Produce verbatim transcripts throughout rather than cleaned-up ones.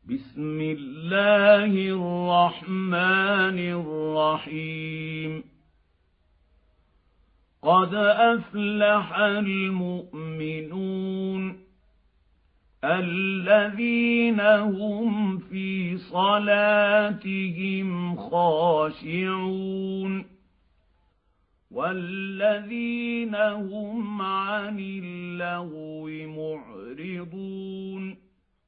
بسم الله الرحمن الرحيم قد أفلح المؤمنون الذين هم في صلاتهم خاشعون والذين هم عن اللغو معرضون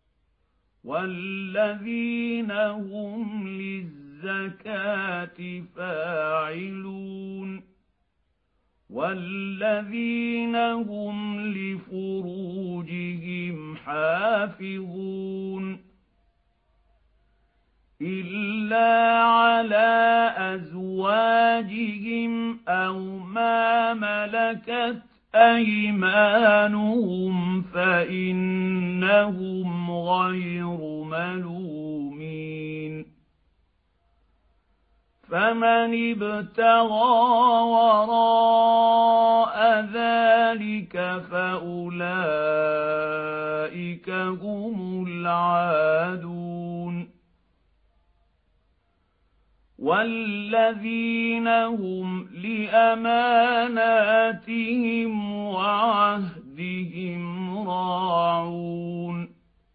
والذين هم للزكاة فاعلون والذين هم لفروجهم حافظون إلا على أزواجهم أو ما ملكت أيمانهم فإنهم غير ملومين فمن ابتغى وراء ذلك فأولئك هم العادون والذين هم لأماناتهم وعهدهم راعون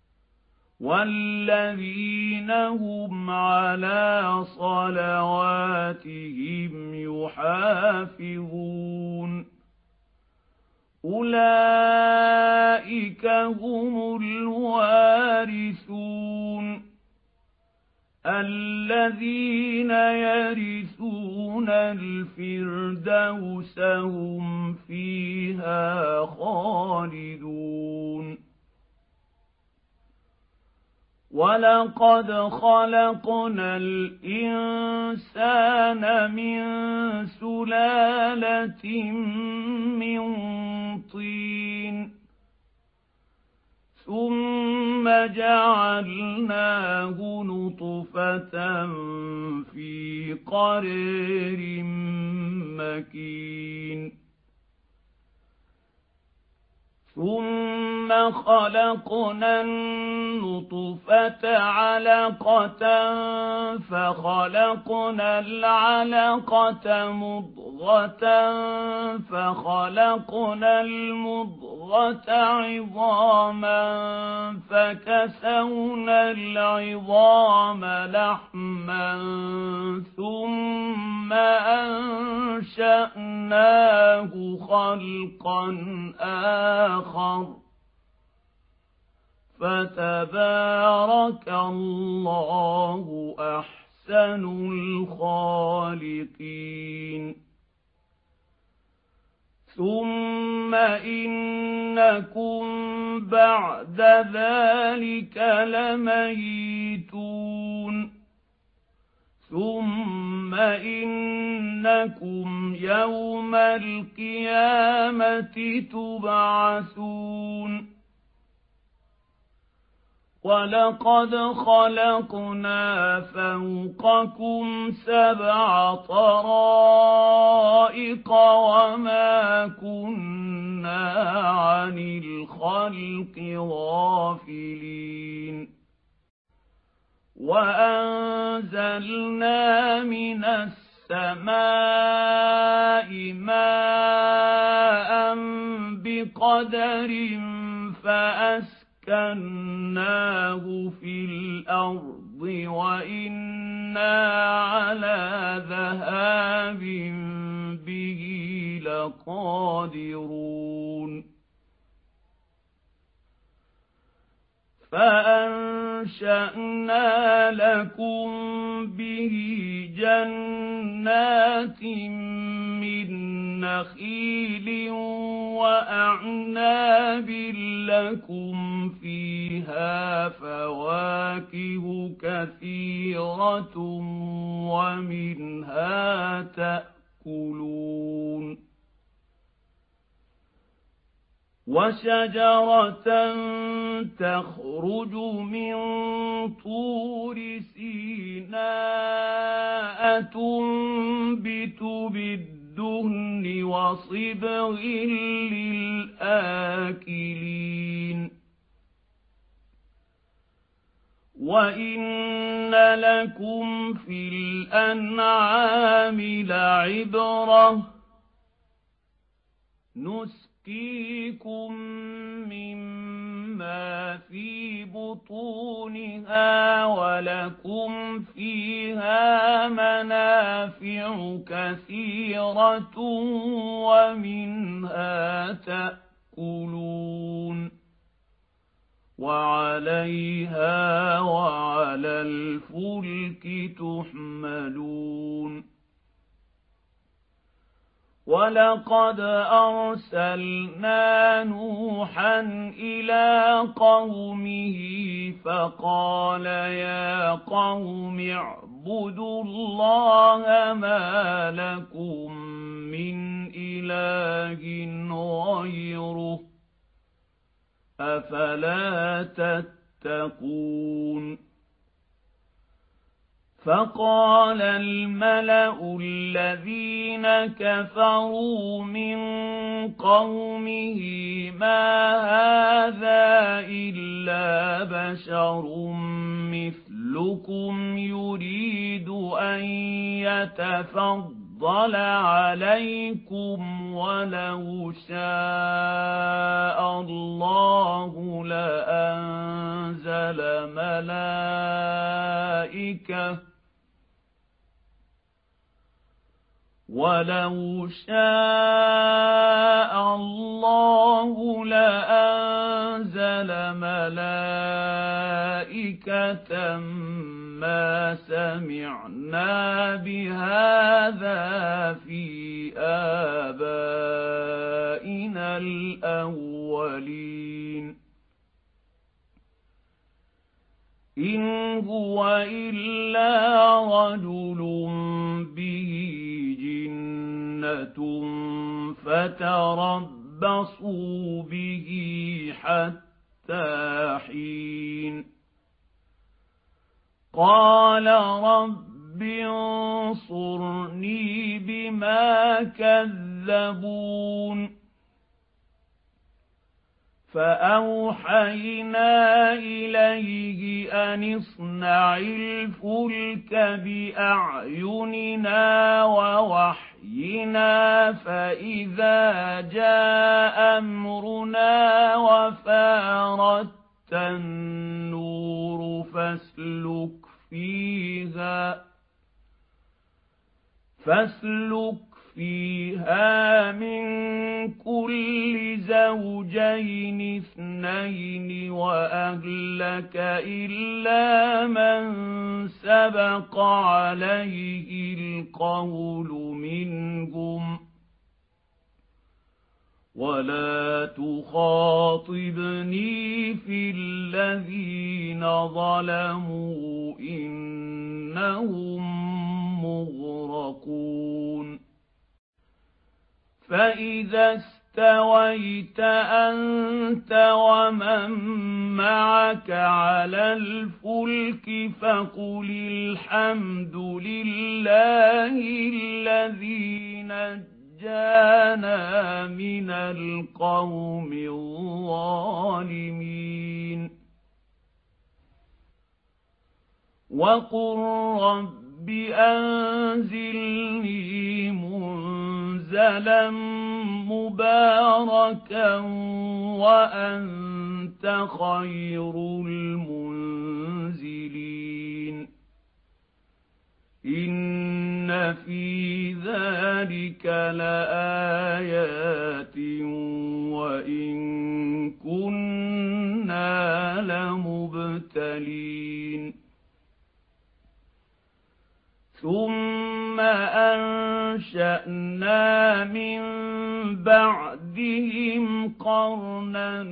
والذين هم على صلواتهم يحافظون أولئك هم الوارثون الذين يرثون الفردوس هم فيها خالدون ولقد خلقنا الإنسان من سلالة من طين ثم جعلناه نطفة في قرار مكين ثم خلقنا النطفة علقة فخلقنا العلقة مضغة فخلقنا المضغة عظاما فكسونا العظام لحما ثم أنشأناه خلقا آخر فتبارك الله أحسن الخالقين ثم إنكم بعد ذلك لميتون ثم إنكم يوم القيامة تبعثون ولقد خلقنا فوقكم سبع طرائق وما كنا عن الخلق غافلين وأنزلنا من السماء ماء بقدر فأسكناه كناه في الأرض وإنا على ذهاب به لقادرون فأنشأنا لكم به جنات من نخيل وأعناب لكم فيها فواكه كثيرة ومنها تأكلون وشجرة تخرج من طور سيناء تنبت بالدهن وصبغ للآكلين وَإِنَّ لَكُمْ فِي الْأَنْعَامِ لَعِبْرَةً نُسْقِيكُم مِّمَّا فِي بُطُونِهَا وَلَكُمْ فِيهَا مَنَافِعُ كَثِيرَةٌ وَمِنْهَا تَأْكُلُونَ وَعَلَيْهَا وَعَلَى الْفُلْكِ تُحْمَلُونَ وَلَقَدْ أَرْسَلْنَا نُوحًا إِلَىٰ قَوْمِهِ فَقَالَ يَا قَوْمِ اعْبُدُوا اللَّهَ مَا لَكُم مِّنْ إِلَٰهٍ غَيْرُهُ أَفَلَا تَتَّقُونَ فَقَالَ الْمَلَأُ الَّذِينَ كَفَرُوا مِنْ قَوْمِهِ مَا هَٰذَا إِلَّا بَشَرٌ مِّثْلُكُمْ يُرِيدُ أَن يَتَفَضَّلَ عَلَيْكُمْ وَلَوْ شَاءَ اللَّهُ لَأَنزَلَ مَلَائِكَةً وَلَوْ شَاءَ اللَّهُ لَأَنزَلَ مَلَائِكَةً مَا سَمِعْنَا بِهَٰذَا فِي آبَائِنَا الْأَوَّلِينَ إِنْ هُوَ إِلَّا رَجُلٌ بِهِ جِنَّةٌ فَتَرَبَّصُوا بِهِ حَتَّىٰ حِينٍ قَالَ رَبِّ انصُرْنِي بِمَا كَذَّبُونِ فَأَوْحَيْنَا إِلَيْهِ أَنِ اصْنَعِ الْفُلْكَ بِأَعْيُنِنَا وَوَحْيِنَا فَإِذَا جَاءَ أَمْرُنَا وَفَارَتِ النُّورُ فَاسْلُكْ فِيهَا فَاسْلُكْ فِيهَا مِن كُلِّ زَوْجَيْنِ اثْنَيْنِ وَأَهْلَكَ إِلَّا مَن سَبَقَ عَلَيْهِ الْقَوْلُ مِنْهُمْ وَلَا تُخَاطِبْنِي فِي الَّذِينَ ظَلَمُوا إِنَّهُم مُّغْرَقُونَ فَإِذَا اسْتَوَيْتَ أَنتَ وَمَن مَّعَكَ عَلَى الْفُلْكِ فَقُلِ الْحَمْدُ لِلَّهِ الَّذِي نَجَّانَا مِنَ الْقَوْمِ الظَّالِمِينَ وَقُل رَّبِّ أَنزِلْنِي مُنزَلًا مُبَارَكًا وَأَنتَ خَيْرُ الْمُنزِلِينَ إِنَّ فِي ذَلِكَ لَآيَاتٍ وَإِن كُنَّا لَمُبْتَلِينَ ثُمَّ أَنشَأْنَا مِن بَعْدِهِمْ قَرْنًا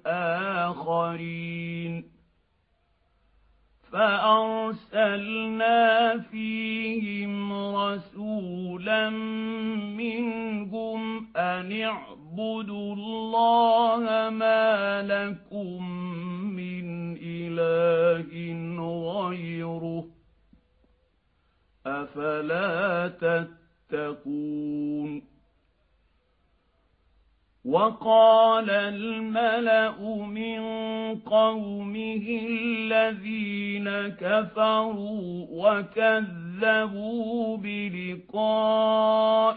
آخَرِينَ فَأَرْسَلْنَا فِيهِمْ رَسُولًا مِّنْهُمْ أَنِ اعْبُدُوا اللَّهَ مَا لَكُم مِّنْ إِلَٰهٍ غَيْرُهُ أَفَلَا تَتَّقُونَ وقال الملأ من قومه الذين كفروا وكذبوا بلقاء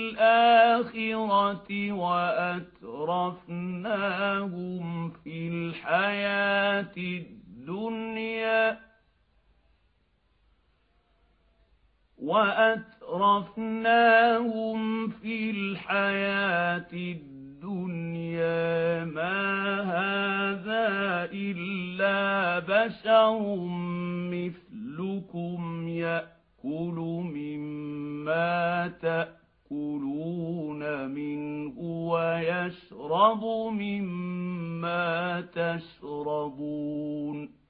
الآخرة وأترفناهم في الحياة الدنيا وأترفناهم في الحياة الدنيا ما هذا إلا بشر مثلكم يأكل مما تأكلون منه ويشرب مما تشربون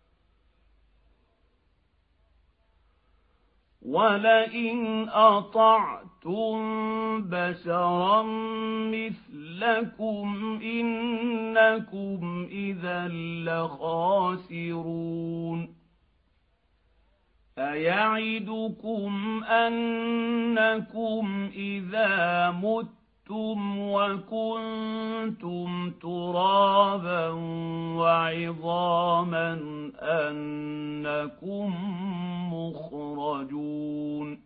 ولئن أطعتم بشرا مثلكم إنكم إذا لخاسرون أيعدكم أنكم إذا متم وكنتم ترابا وعظاما أنكم مخرجون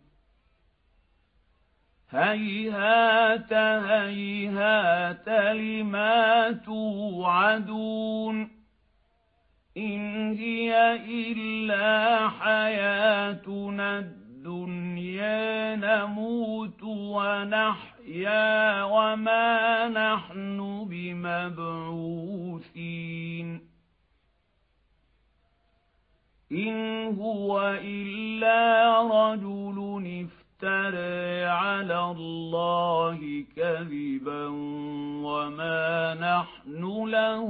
هيهات هيهات لما توعدون إن هي إلا حياتنا الدنيا نموت ونحيا وما نحن بمبعوثين إن هو إلا رجل افترى على الله كذبا وما نحن له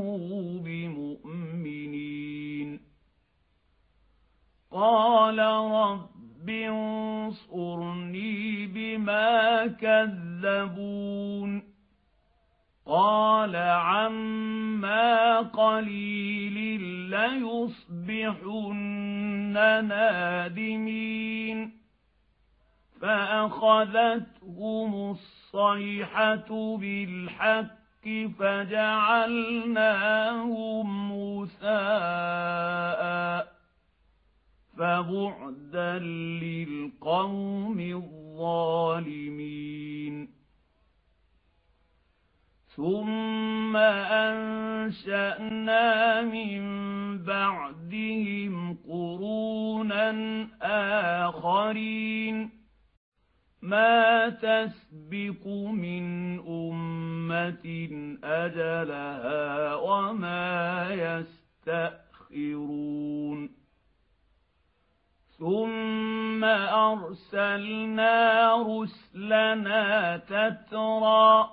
بمؤمنين قال رب انصرني بما كذبون قال عما قليل ليصبحن نادمين فأخذتهم الصيحة بالحق فجعلناهم غثاء فبعدا للقوم الظالمين ثم أنشأنا من بعدهم قرونا آخرين ما تسبق من أمة أجلها وما يستأخرون ثم أرسلنا رسلنا تترى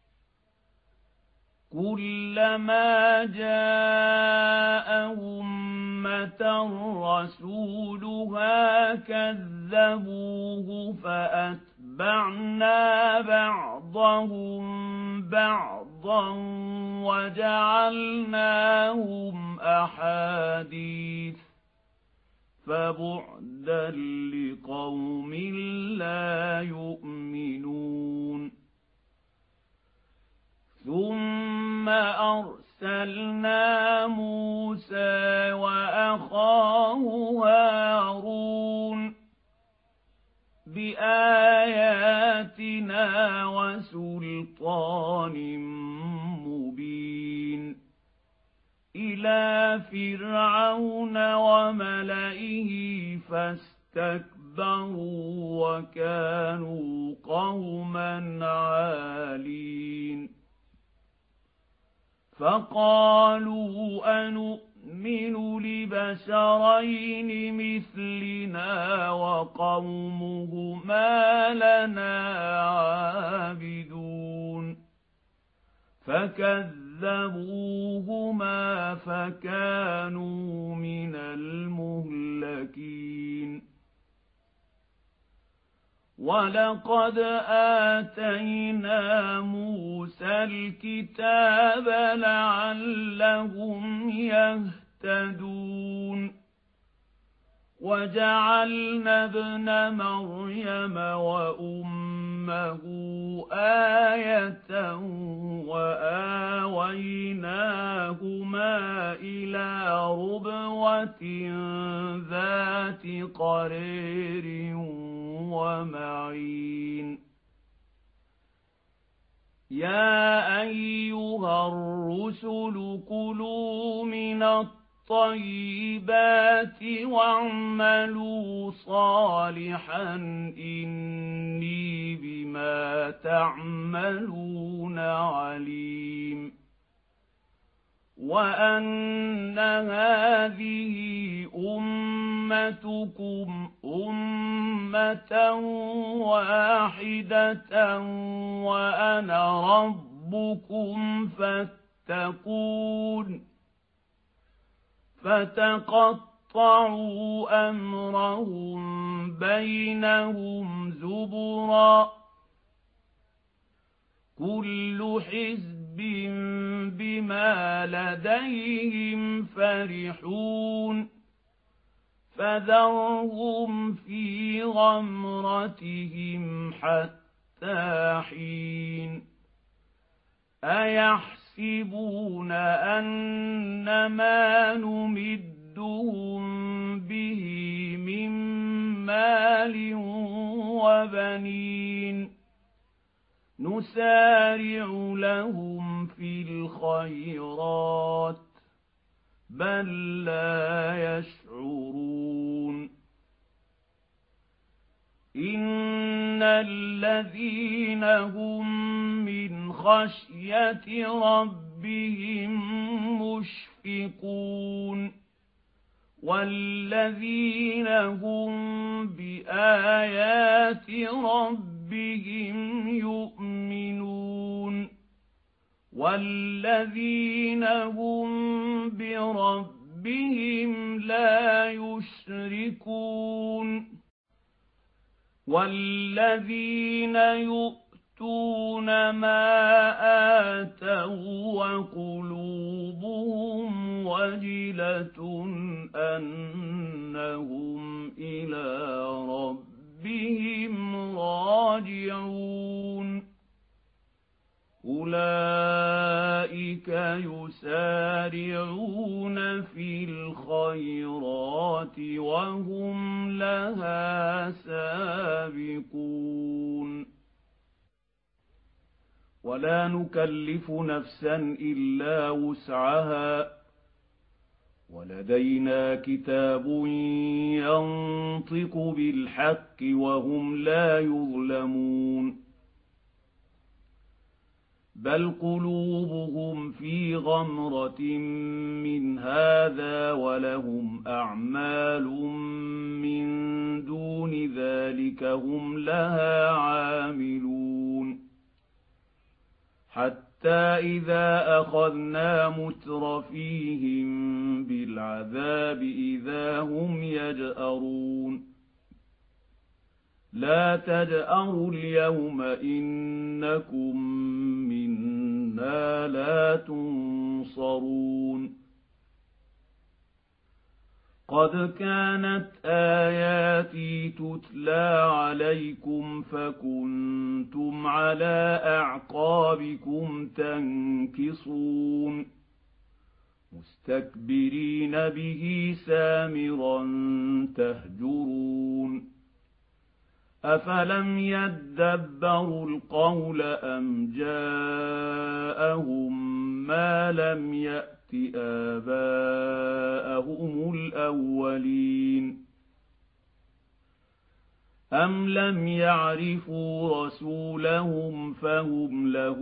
كلما جاء أمة رسولها كذبوه فأتبعنا بعضهم بعضا وجعلناهم أحاديث فبعدا لقوم لا يؤمنون ثم أرسلنا موسى وأخاه هارون بآياتنا وسلطان مبين إلى فرعون وملئه فاستكبروا وكانوا قوما عالين فقالوا أنؤمن لبشرين مثلنا وقومهما لنا عابدون فكذبوهما فكانوا من المهلكين ولقد آتينا موسى الكتاب لعلهم يهتدون وجعلنا ابن مريم وأمه أمه آية وآويناهما إلى ربوة ذات قرير ومعين يا أيها الرسل كلوا من الطيبات واعملوا صالحا إني بما تعملون عليم وأن هذه أمتكم أمة واحدة وأنا ربكم فاتقون فتقطعوا أمرهم بينهم زبرا كل حزب بما لديهم فرحون فذرهم في غمرتهم حتى حين أيحسبون أنما نمدهم به من مال وبنين نسارع لهم في الخيرات بل لا يشعرون إن الذين هم من خشية ربهم مشفقون والذين هم بآيات ربهم يؤمنون والذين هم بربهم لا يشركون والذين يؤتون ما آتوا وقلوبهم وجلة أنهم إلى ربهم راجعون أولئك يسارعون في الخيرات وهم لها سابقون ولا نكلف نفسا إلا وسعها ولدينا كتاب ينطق بالحق وهم لا يظلمون بل قلوبهم في غمرة من هذا ولهم أعمال من دون ذلك هم لها عاملون حتى إذا أخذنا مترفيهم بالعذاب إذا هم يجأرون لا تجأروا اليوم إنكم منا لا تنصرون قد كانت آياتي تتلى عليكم فكنتم على أعقابكم تنكصون مستكبرين به سامرا تهجرون أفلم يدبروا القول أم جاءهم ما لم يأت آباءهم الأولين أم لم يعرفوا رسولهم فهم له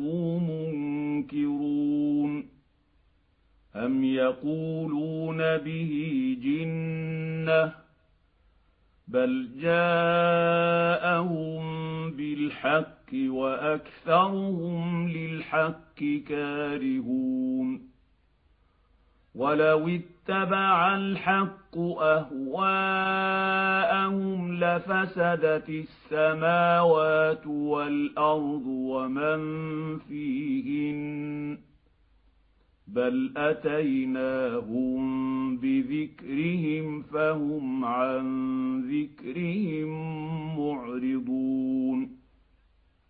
منكرون أم يقولون به جنة بل جاءهم بالحق وأكثرهم للحق كارهون ولو اتبع الحق أهواءهم لفسدت السماوات والأرض ومن فيهن بل أتيناهم بذكرهم فهم عن ذكرهم معرضون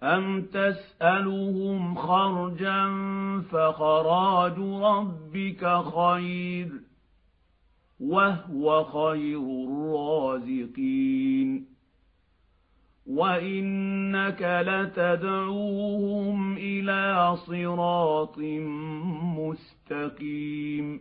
أَمْ تَسْأَلُهُمْ خَرْجًا فَخَرَاجُ رَبِّكَ خَيْرٌ وَهُوَ خَيْرُ الرَّازِقِينَ وَإِنَّكَ لَتَدْعُوهُمْ إِلَى صِرَاطٍ مُسْتَقِيمٍ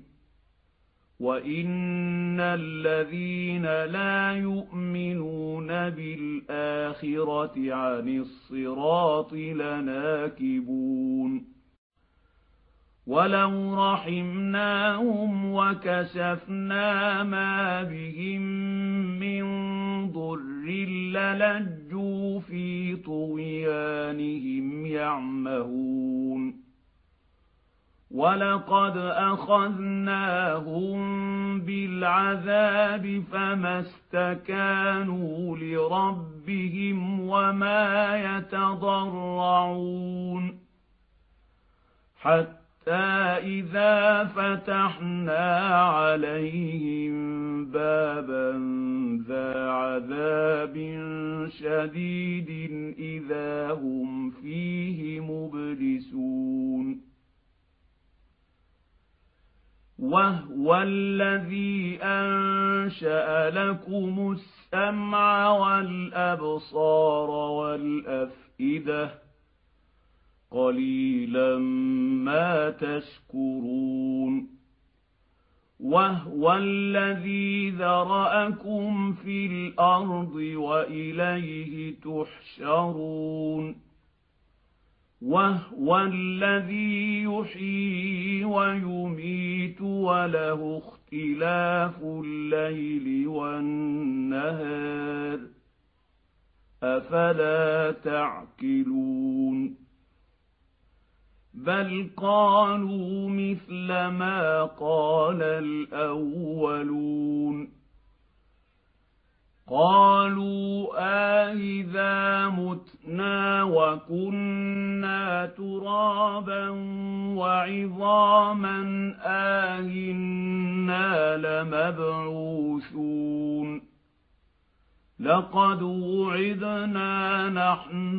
وَإِنَّ الَّذِينَ لَا يُؤْمِنُونَ بِالْآخِرَةِ عَنِ الصِّرَاطِ لَنَاكِبُونَ وَلَوْ رَحِمْنَاهُمْ وَكَشَفْنَا مَا بِهِم مِّن ضُرٍّ لَّلَجُّوا فِي طُغْيَانِهِمْ يَعْمَهُونَ وَلَقَدْ أَخَذْنَاهُم بِالْعَذَابِ فَمَا اسْتَكَانُوا لِرَبِّهِمْ وَمَا يَتَضَرَّعُونَ حَتَّىٰ إِذَا فَتَحْنَا عَلَيْهِم بَابًا ذَا عَذَابٍ شَدِيدٍ إِذَا هُمْ فِيهِ مُبْلِسُونَ وَهُوَ الَّذِي أَنشَأَ لَكُمُ السَّمْعَ وَالْأَبْصَارَ وَالْأَفْئِدَةَ قَلِيلًا مَا تَشْكُرُونَ وَهُوَ الَّذِي ذَرَأَكُمْ فِي الْأَرْضِ وَإِلَيْهِ تُحْشَرُونَ وَهُوَ الَّذِي يُحْيِي وَيُمِيتُ وَلَهُ اخْتِلَافُ اللَّيْلِ وَالنَّهَارِ أَفَلَا تَعْقِلُونَ بَلْ قَالُوا مِثْلَ مَا قَالَ الْأَوَّلُونَ قَالُوا أَإِذَا مُتْنَا وَكُنَّا تُرَابًا وَعِظَامًا أَإِنَّا لَمَبْعُوثُونَ لَقَدْ وُعِدْنَا نَحْنُ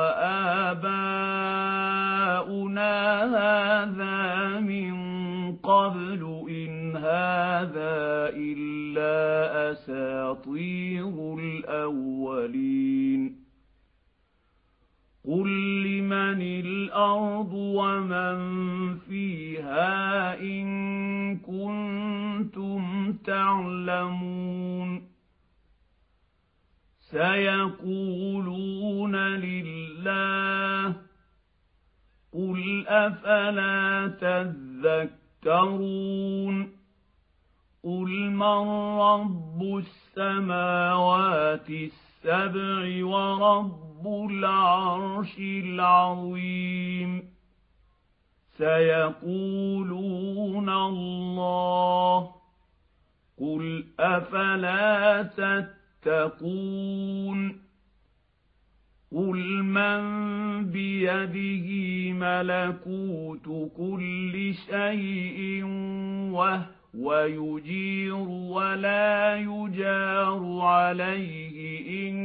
وَآبَاؤُنَا هَٰذَا مِن قَبْلُ إِنْ هَٰذَا إِلَّا أَسَاطِيرُ الْأَوَّلِينَ قُل لِّمَنِ الْأَرْضُ وَمَن فِيهَا إِن كُنتُمْ تَعْلَمُونَ سَيَقُولُونَ لِلَّهِ قُلْ أَفَلَا تَذَكَّرُونَ قُلْ مَن رَّبُّ السَّمَاوَاتِ السَّبْعِ وَرَبُّ الْعَرْشِ الْعَظِيمِ سَيَقُولُونَ اللَّهُ قُلْ أَفَلَا تَتَّقُونَ قُلْ مَن بِيَدِهِ مَلَكُوتُ كُلِّ شَيْءٍ وَهُوَ يُجِيرُ وَلَا يُجَارُ عَلَيْهِ إِن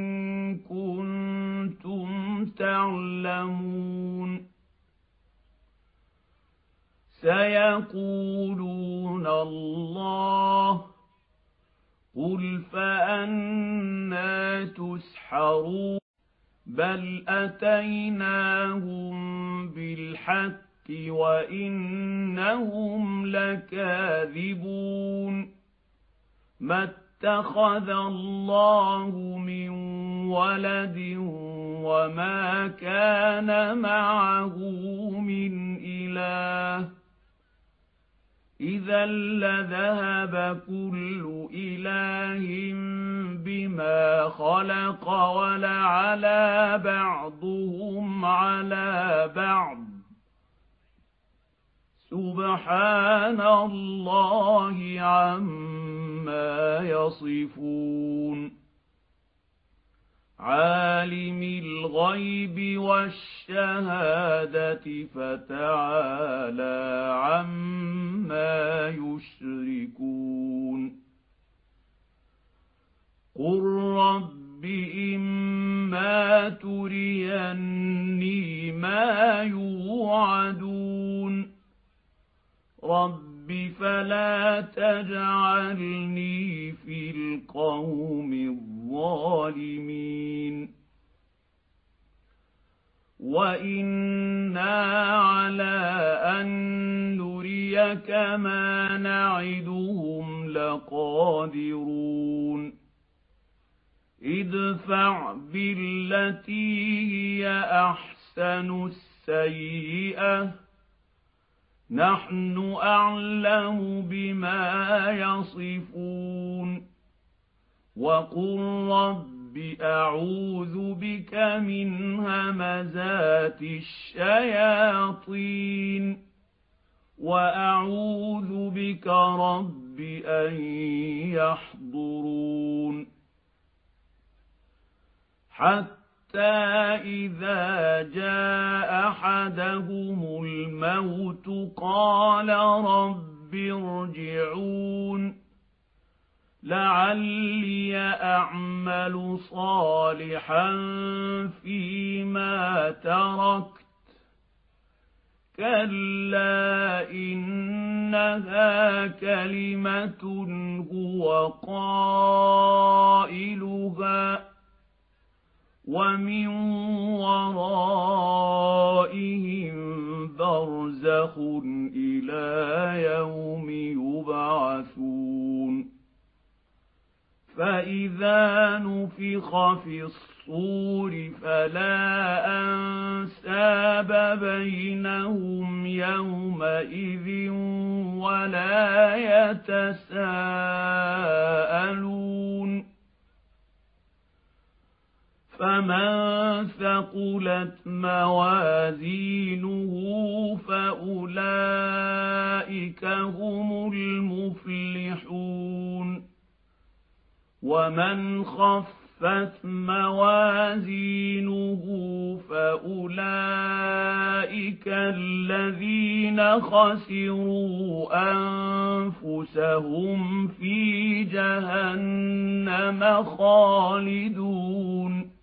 كُنتُمْ تَعْلَمُونَ سَيَقُولُونَ اللَّهُ قُلْ فَأَنَّىٰ تُسْحَرُونَ بَلْ أَتَيْنَاهُم بِالْحَقِّ وَإِنَّهُمْ لَكَاذِبُونَ مَا اتَّخَذَ اللَّهُ مِن وَلَدٍ وَمَا كَانَ مَعَهُ مِنْ إِلَٰهٍ إِذًا لَّذَهَبَ كُلُّ إِلَٰهٍ بِمَا خَلَقَ وَلَعَلَا بَعْضُهُمْ عَلَىٰ بَعْضٍ سُبْحَانَ اللَّهِ عَمَّا يَصِفُونَ عَالِمِ الْغَيْبِ وَالشَّهَادَةِ فَتَعَالَىٰ عَمَّا يُشْرِكُونَ قُل رَّبِّ إِمَّا فإما تريني ما يوعدون رب فلا تجعلني في القوم الظالمين وإنا على أن نريك ما نعدهم لقادرون ادفع بالتي هي أحسن السيئة نحن أعلم بما يصفون وقل رب أعوذ بك من همزات الشياطين وأعوذ بك رب أن يحضرون حتى إذا جاء أحدهم الموت قال رب ارجعون لعلي أعمل صالحا فيما تركت كلا إنها كلمة هو قائلها ومن ورائهم برزخ إلى يوم يبعثون فإذا نفخ في الصور فلا أنساب بينهم يومئذ ولا يتساءلون فمن ثقلت موازينه فأولئك هم المفلحون ومن خفت موازينه فأولئك الذين خسروا أنفسهم في جهنم خالدون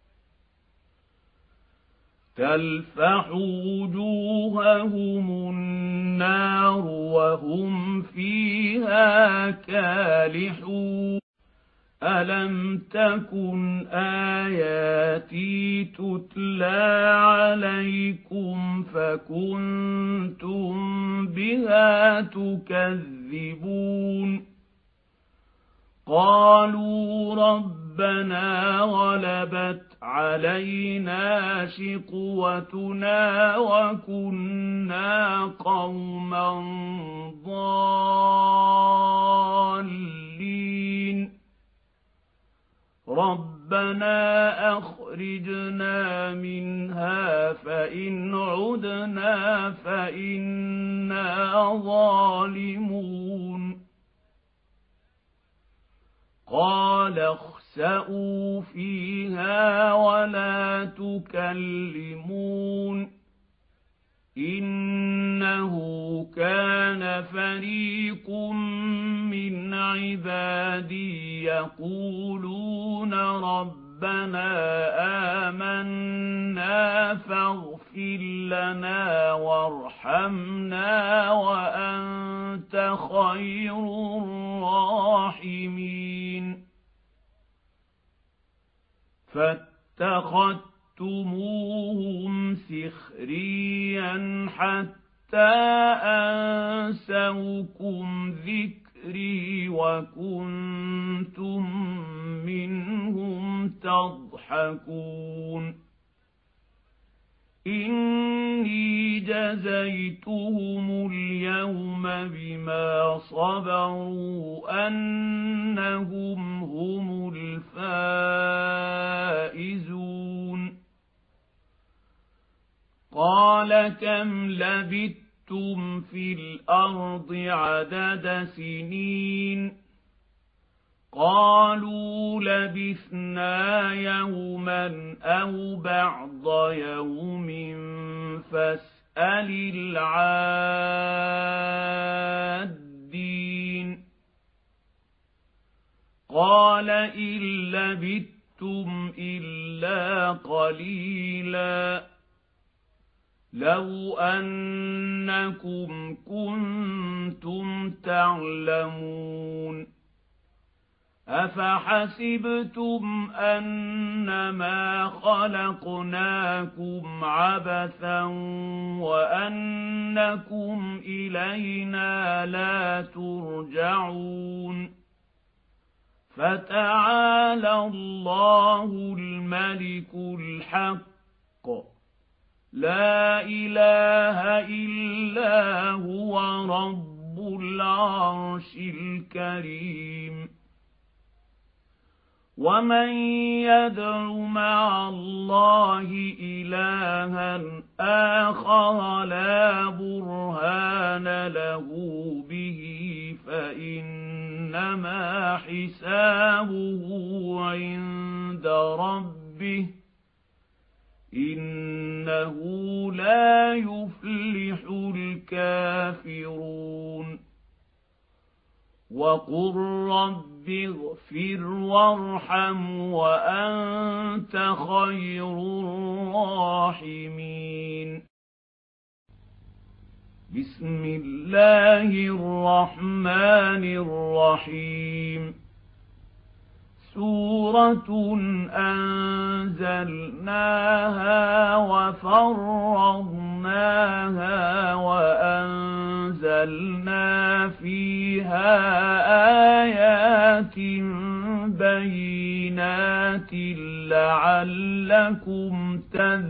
تلفح وجوههم النار وهم فيها كالحون ألم تكن آياتي تتلى عليكم فكنتم بها تكذبون قالوا ربنا غلبت علينا شقوتنا وكنا قوما ضالين ربنا أخرجنا منها فإن عدنا فإنا ظالمون قال اخسئوا فيها ولا تكلمون إنه كان فريق من عبادي يقولون ربنا آمنا فاغفر لنا وارحمنا وأنت خير الراحمين فاتخذتموهم سخريا حتى أنسوكم ذكري وكنتم منهم تضحكون إني جزيتهم اليوم بما صبروا أنهم هم الفائزون قال كم لبثتم في الأرض عدد سنين قالوا لبثنا يوما أو بعض يوم فاسأل العادين قال إن لبثتم لبثتم إلا قليلا لو أنكم كنتم تعلمون أفحسبتم أنما خلقناكم عبثا وأنكم إلينا لا ترجعون فتعالى الله الملك الحق لا إله إلا هو رب العرش الكريم ومن يدع مع الله إلها آخر لا برهان له به فإنما حسابه عند ربه إنه لا يفلح الكافرون وقل رب اغفر وارحم وأنت خير الراحمين بسم الله الرحمن الرحيم سورة أنزلناها وفرضناها وأنزلنا فيها آيات بينات لعلكم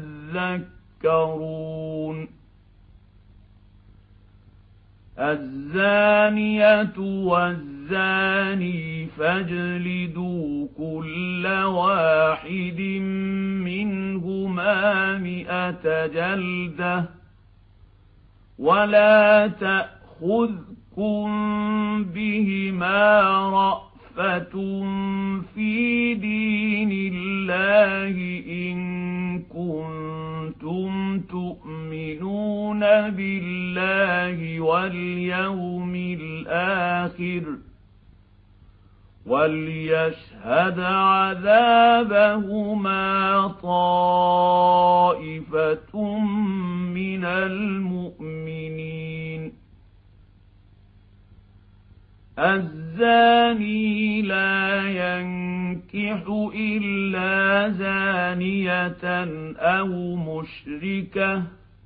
تذكرون الزانية والزاني فاجلدوا كل واحد منهما مئة جلدة ولا تأخذكم بهما رأفة في دين الله إن كنتم تؤمنون بالله واليوم الآخر وليشهد عذابهما طائفة من المؤمنين الزاني لا ينكح إلا زانية أو مشركة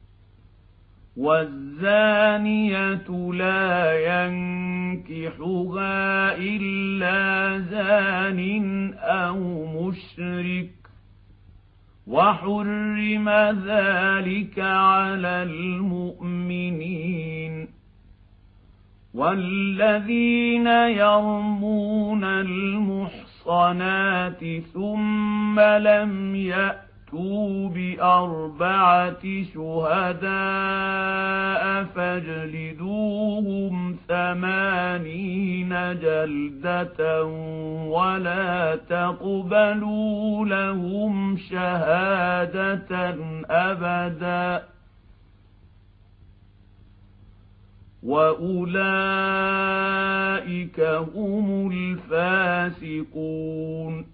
والزانية لا ينكحها إلا زان أو مشرك وحرم ذلك على المؤمنين والذين يرمون المحصنات ثم لم يأتوا بأربعة شهداء فاجلدوهم ثمانين جلدة ولا تقبلوا لهم شهادة أبدا وأولئك هم الفاسقون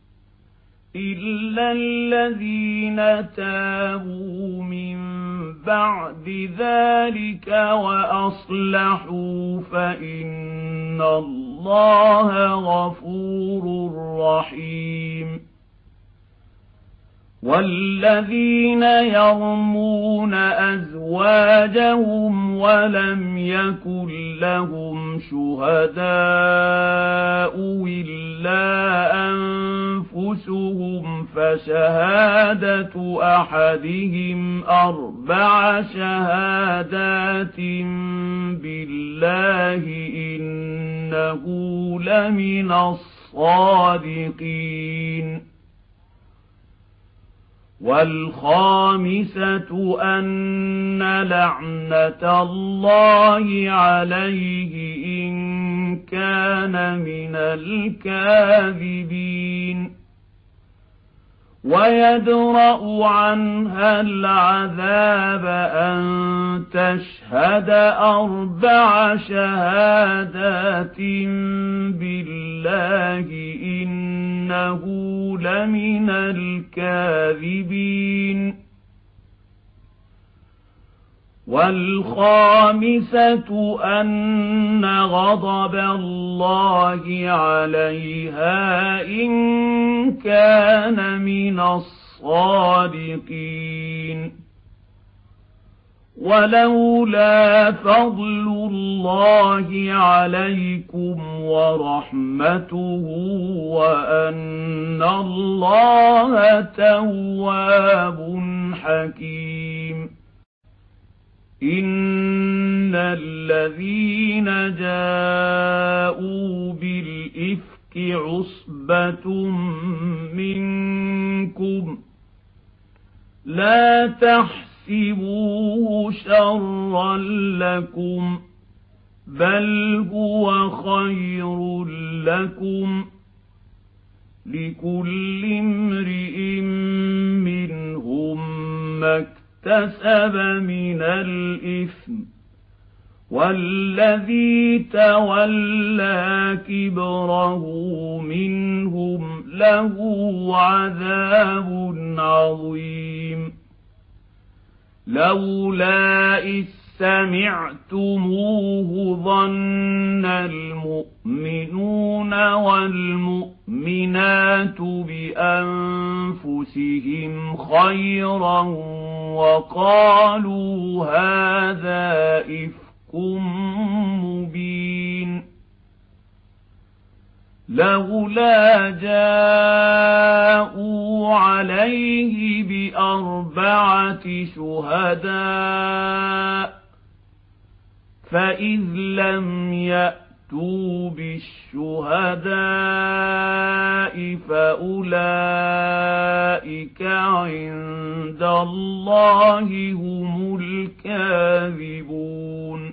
إلا الذين تابوا من بعد ذلك وأصلحوا فإن الله غفور رحيم والذين يرمون أزواجهم ولم يكن لهم شهداء إلا أنفسهم فشهادة أحدهم أربع شهادات بالله إنه لمن الصادقين والخامسة أن لعنة الله عليه إن كان من الكاذبين ويدرأ عنها العذاب أن تشهد أربع شهادات بالله إنه لمن الكاذبين والخامسة أن غضب الله عليها إن كان من الصادقين ولولا فضل الله عليكم ورحمته وأن الله تواب حكيم إن الذين جاءوا بالإفك عصبة منكم لا تحسبوه شرا لكم بل هو خير لكم لكل امرئ منهم ما اكتسب من الإثم والذي تولى كبره منهم له عذاب عظيم لولا إذ سمعتموه ظن المؤمنون والمؤمنات بأنفسهم خيرا وقالوا هذا إفك مبين لولا جاءوا عليه بأربعة شهداء فإذ لم يأتوا بالشهداء فأولئك عند الله هم الكاذبون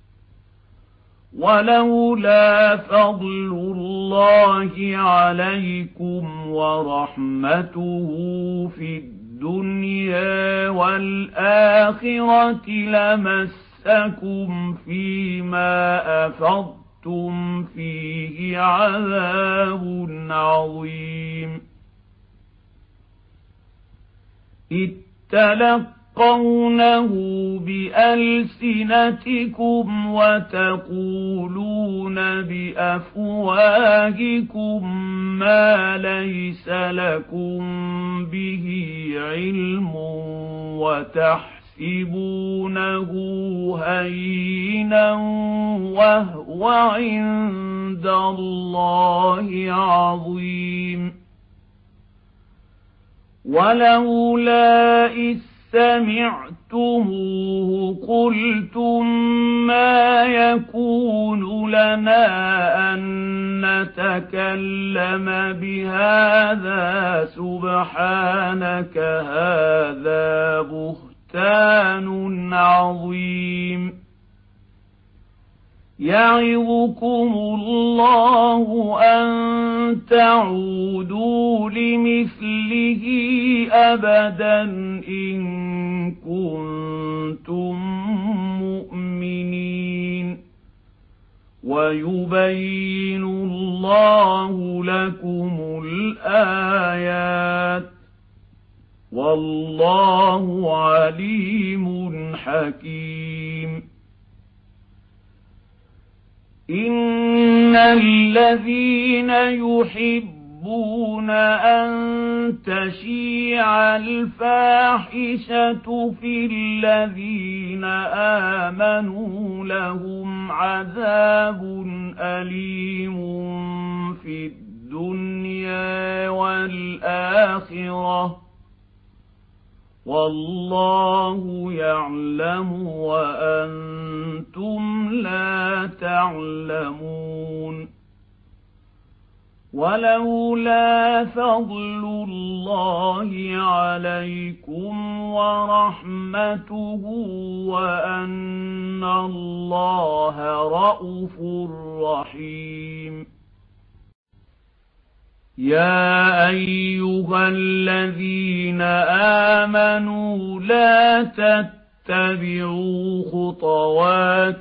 ولولا فضل الله عليكم ورحمته في الدنيا والآخرة لمسكم فيما أفضتم فيه عذاب عظيم إذ تلقونه بألسنتكم وتقولون بأفواهكم ما ليس لكم به علم وتحسبونه هينا وهو عند الله عظيم ولولا إذ سمعتموه قلتم ما يكون لنا أن نتكلم بهذا سبحانك هذا بهتان عظيم يعظكم الله أن تعودوا لمثله أبدا إن كنتم مؤمنين ويبين الله لكم الآيات والله عليم حكيم إن الذين يحبون أن تشيع الفاحشة في الذين آمنوا لهم عذاب أليم في الدنيا والآخرة والله يعلم وأنتم لا تعلمون ولولا فضل الله عليكم ورحمته وأن الله رءوف رحيم يا أيها الذين آمنوا لا تتبعوا خطوات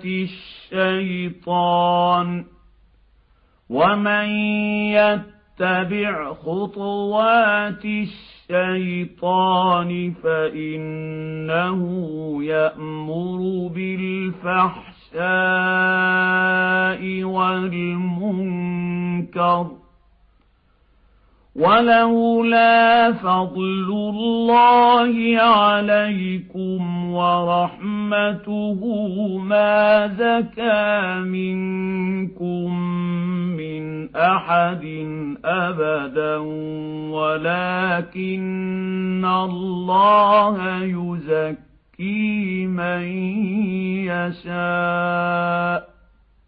الشيطان ومن يتبع خطوات الشيطان فإنه يأمر بالفحشاء والمنكر ولولا فضل الله عليكم ورحمته ما زكى منكم من أحد أبدا ولكن الله يزكي من يشاء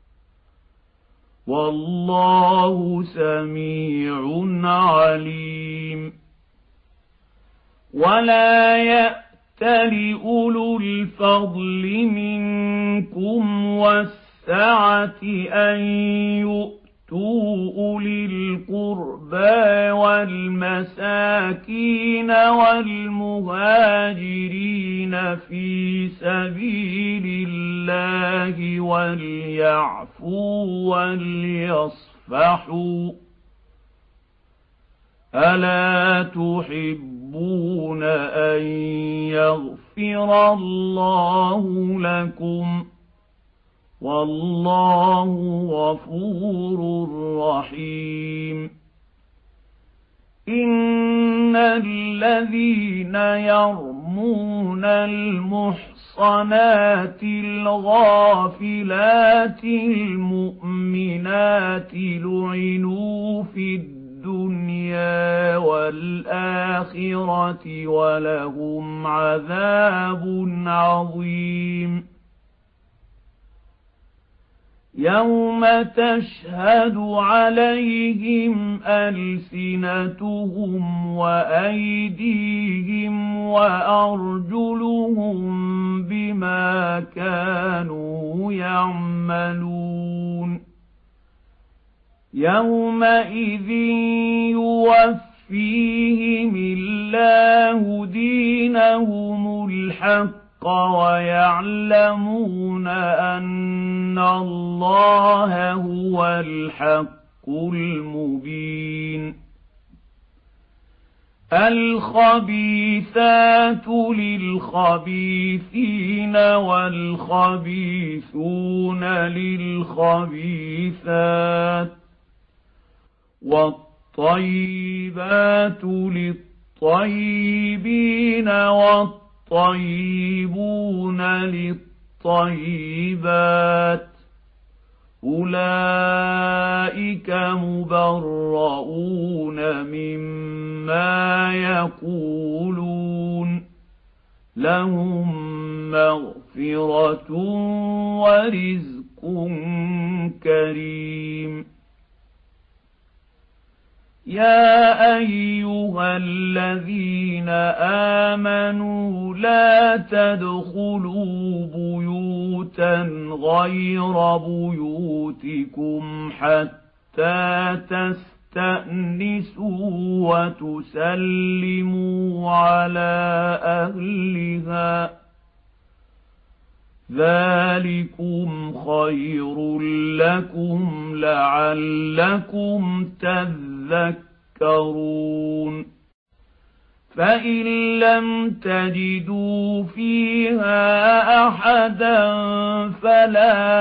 والله سميع عليم ولا يأتل أولو الفضل منكم والسعة أن يؤتوا أولي القربى والمساكين والمهاجرين في سبيل الله وليعفوا وليصفحوا ألا تحبون أن يغفر الله لكم والله غفور رحيم إن الذين يرمون المحصنات الغافلات المؤمنات لعنوا في الدنيا والآخرة ولهم عذاب عظيم يوم تشهد عليهم ألسنتهم وأيديهم وأرجلهم بما كانوا يعملون يومئذ يوفيهم الله دينهم الحق ويعلمون أن الله هو الحق المبين الخبيثات للخبيثين والخبيثون للخبيثات والطيبات للطيبين والطيبين الطيبون للطيبات أولئك مبرؤون مما يقولون لهم مغفرة ورزق كريم يا أيها الذين آمنوا لا تدخلوا بيوتا غير بيوتكم حتى تستأنسوا وتسلموا على أهلها ذلكم خير لكم لعلكم تذكرون فإن لم تجدوا فيها أحدا فلا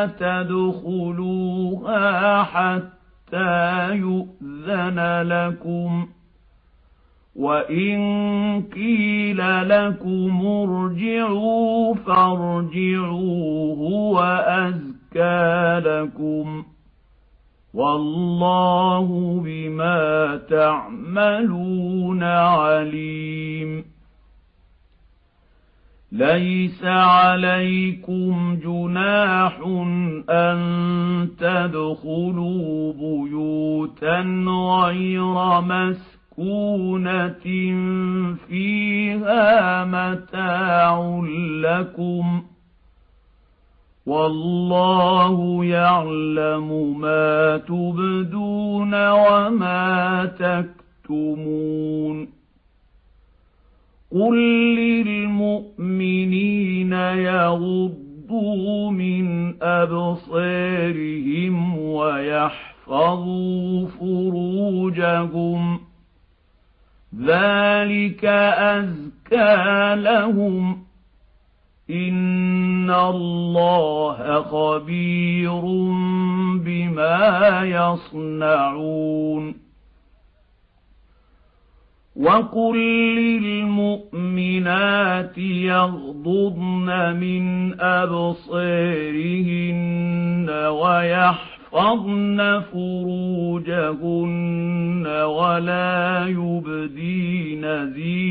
تدخلوها حتى يؤذن لكم وإن قيل لكم ارجعوا فارجعوا هو أزكى لكم والله بما تعملون عليم ليس عليكم جناح أن تدخلوا بيوتا غير مسكونة فيها متاع لكم والله يعلم ما تبدون وما تكتمون قل للمؤمنين يغضوا من أبصارهم ويحفظوا فروجهم ذلك أزكى لهم إن الله خبير بما يصنعون وقل للمؤمنات يغضضن من أبصارهن ويحفظن فروجهن ولا يبدين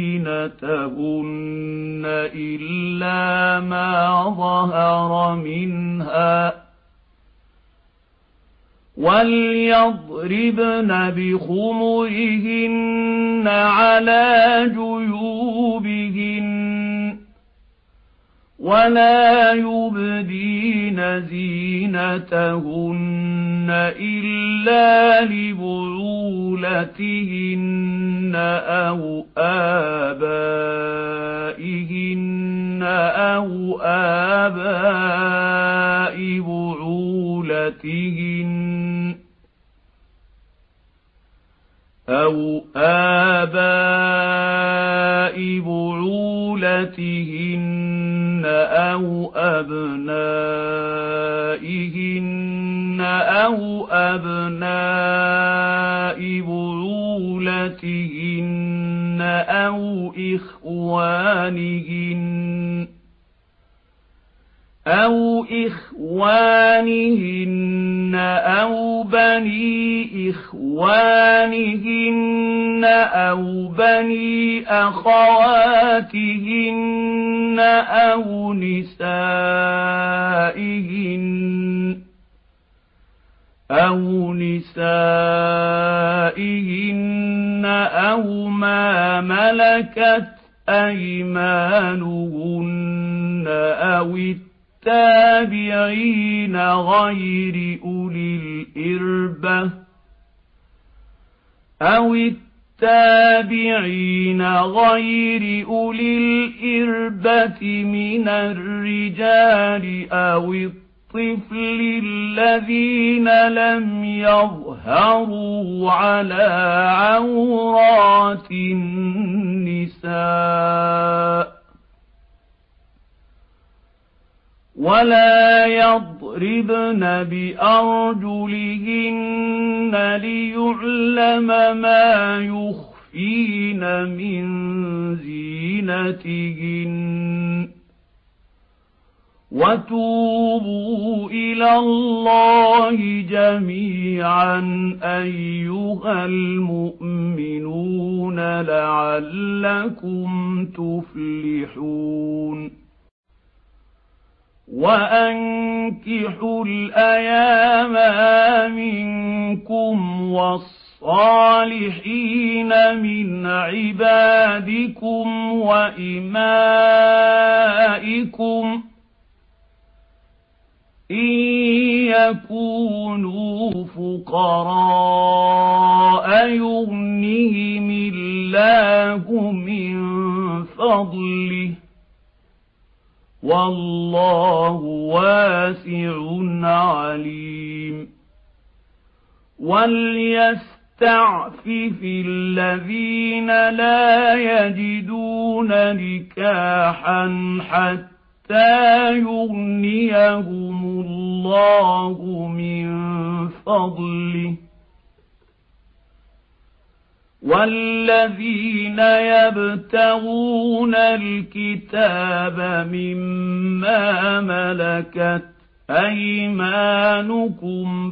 زينتهن إلا ما ظهر منها وليضربن بخمرهن على جيوبهن ولا يبدين زينتهن إلا لبعولتهن أو آبائهن أو آباء بعولتهن أو آباء بعولتهن أو أبنائهن أو أبناء بعولتهن أو إخوانهن أو إخوانهن أو بني إخوانهن أو بني أخواتهن أو نسائهن أو نسائهن أو ما ملكت أيمانهن أو التابعين غير أولي الإربة أو التابعين غير أولي الإربة من الرجال أو الطفل الذين لم يظهروا على عورات النساء ولا يضربن بأرجلهن ليعلم ما يخفين من زينتهن وتوبوا إلى الله جميعا أيها المؤمنون لعلكم تفلحون وأنكحوا الأيام منكم والصالحين من عبادكم وإمائكم إن يكونوا فقراء يغنهم الله من فضله والله واسع عليم وليستعفف الذين لا يجدون نكاحا حتى يغنيهم الله من فضله والذين يبتغون الكتاب مما ملكت أيمانكم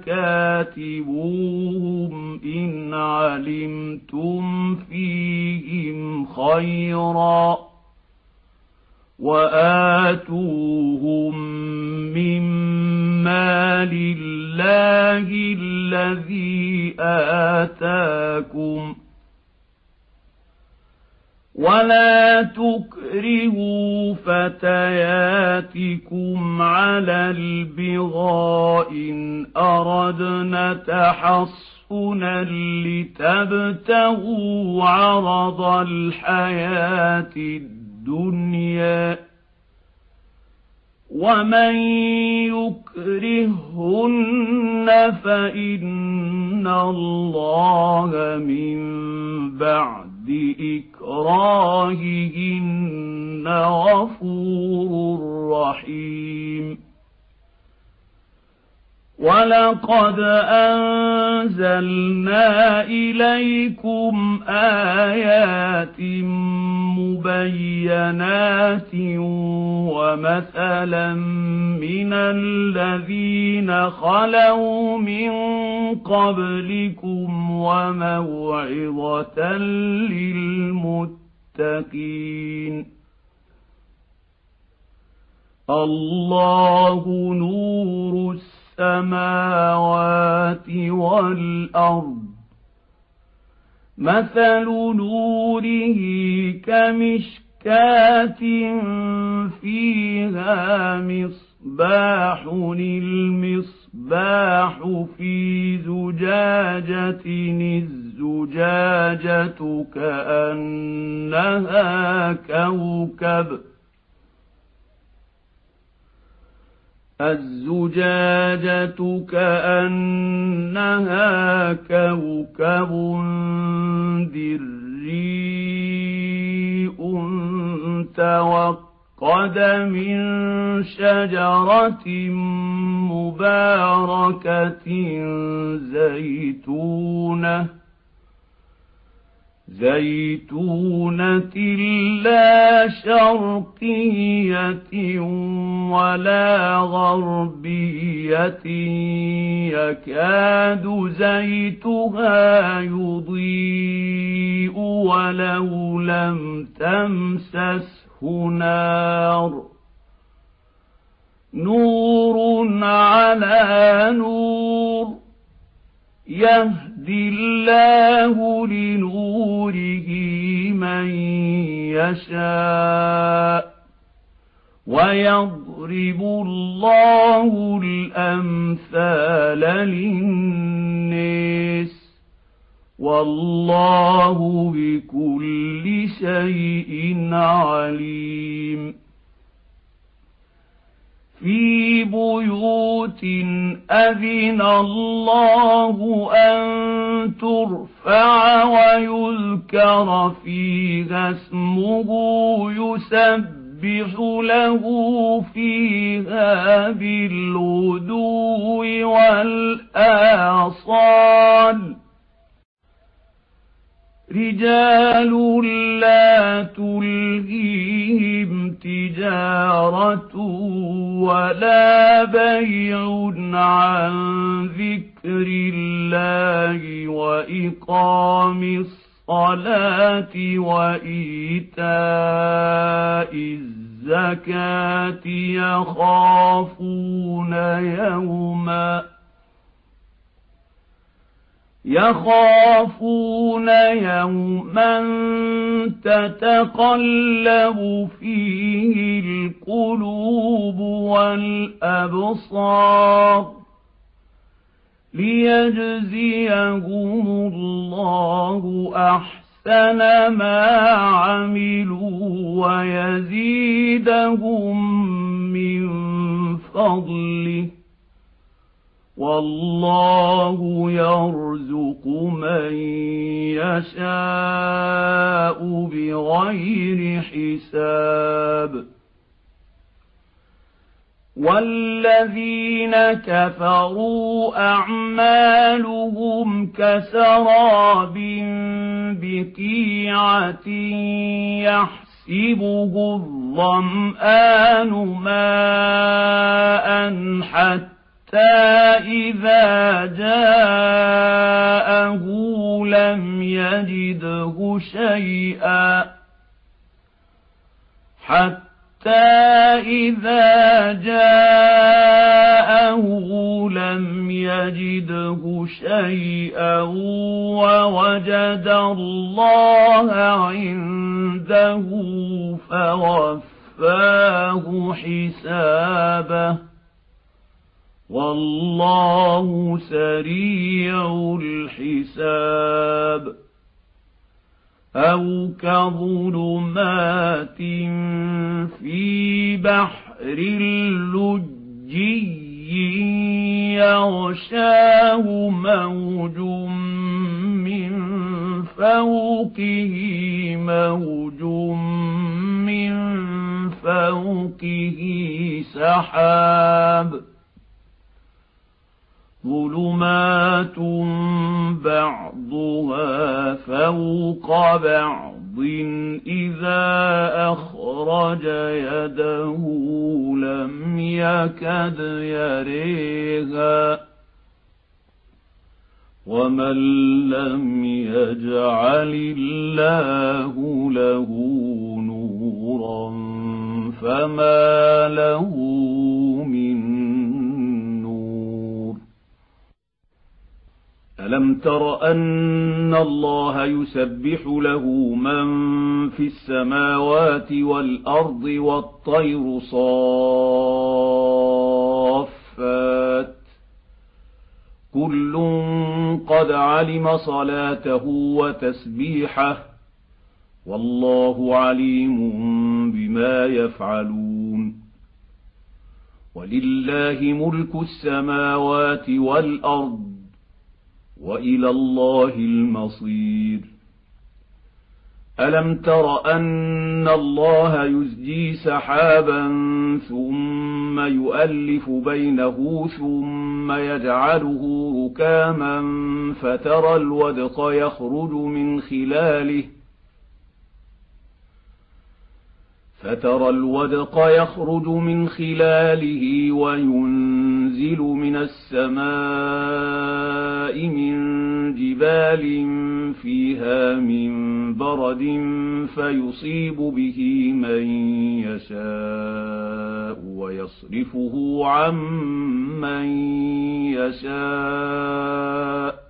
فكاتبوهم إن علمتم فيهم خيرا وآتوهم مما لله الذي آتاكم ولا تكرهوا فتياتكم على البغاء إن أردنا تحصنا لتبتغوا عرض الحياة الدنيا، ومن يكرهن فإن الله من بعد إكراههن غفور رحيم. ولقد أنزلنا إليكم آيات مبينات ومثلا من الذين خلوا من قبلكم وموعظة للمتقين. الله نور السماوات والأرض، مثل نوره كمشكاة فيها مصباح، المصباح في زجاجة، الزجاجة كأنها كوكب الزجاجة كأنها كوكب دري توقد من شجرة مباركة زيتونة زيتونة لا شرقية ولا غربية يكاد زيتها يضيء ولو لم تمسسه نار، نور على نور، يهدي الله لنوره من يشاء، ويضرب الله الأمثال للناس، والله بكل شيء عليم. في بيوت أذن الله أن ترفع ويذكر فيها اسمه يسبح له فيها بالغدو والآصال، رجال لا تلهيهم تجارة ولا بيع عن ذكر الله وإقام الصلاة وإيتاء الزكاة يخافون يوما يخافون يوما تتقلب فيه القلوب والأبصار، ليجزيهم الله أحسن ما عملوا ويزيدهم من فضله، والله يرزق من يشاء بغير حساب. والذين كفروا أعمالهم كسراب بقيعة يحسبه الظمآن ماء حتى إذا جاءه لم يجده شيئا حتى إذا جاءه لم يجده شيئا ووجد الله عنده فوفاه حسابه والله سريع الحساب أو كظلمات في بحر لجي يغشاه موج من فوقه موج من فوقه سحاب ظلمات بعضها فوق بعض إذا أخرج يده لم يكد يريها ومن لم يجعل الله له نورا فما له من ألم تر أن الله يسبح له من في السماوات والأرض والطير صافات كل قد علم صلاته وتسبيحه والله عليم بما يفعلون ولله ملك السماوات والأرض وإلى الله المصير ألم تر أن الله يزجي سحابا ثم يؤلف بينه ثم يجعله ركاما فترى الودق يخرج من خلاله فترى الودق يخرج من خلاله وينزل من السماء من جبال فيها من برد فيصيب به من يشاء ويصرفه عن من يشاء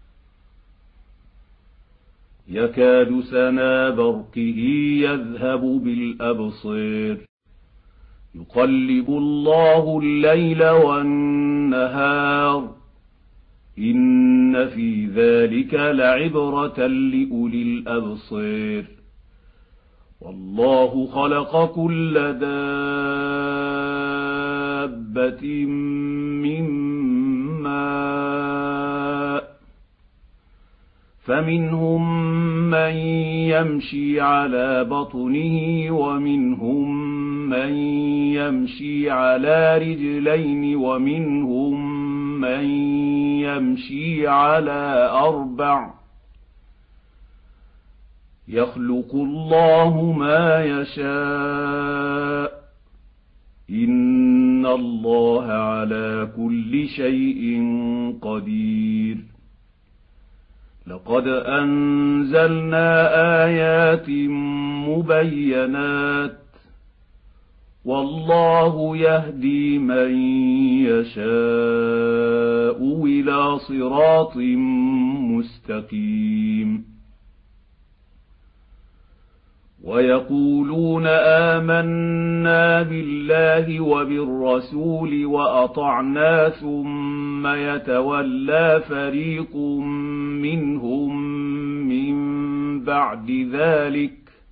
يكاد سنا برقه يذهب بالأبصير يقلب الله الليل والنهار إن في ذلك لعبرة لأولي الأبصير والله خلق كل دابة من ماء فمنهم من يمشي على بطنه ومنهم من يمشي على رجلين ومنهم من يمشي على أربع يخلق الله ما يشاء إن الله على كل شيء قدير لقد أنزلنا آيات مبينات والله يهدي من يشاء إلى صراط مستقيم ويقولون آمنا بالله وبالرسول وأطعنا ثم يتولى فريق منهم من بعد ذلك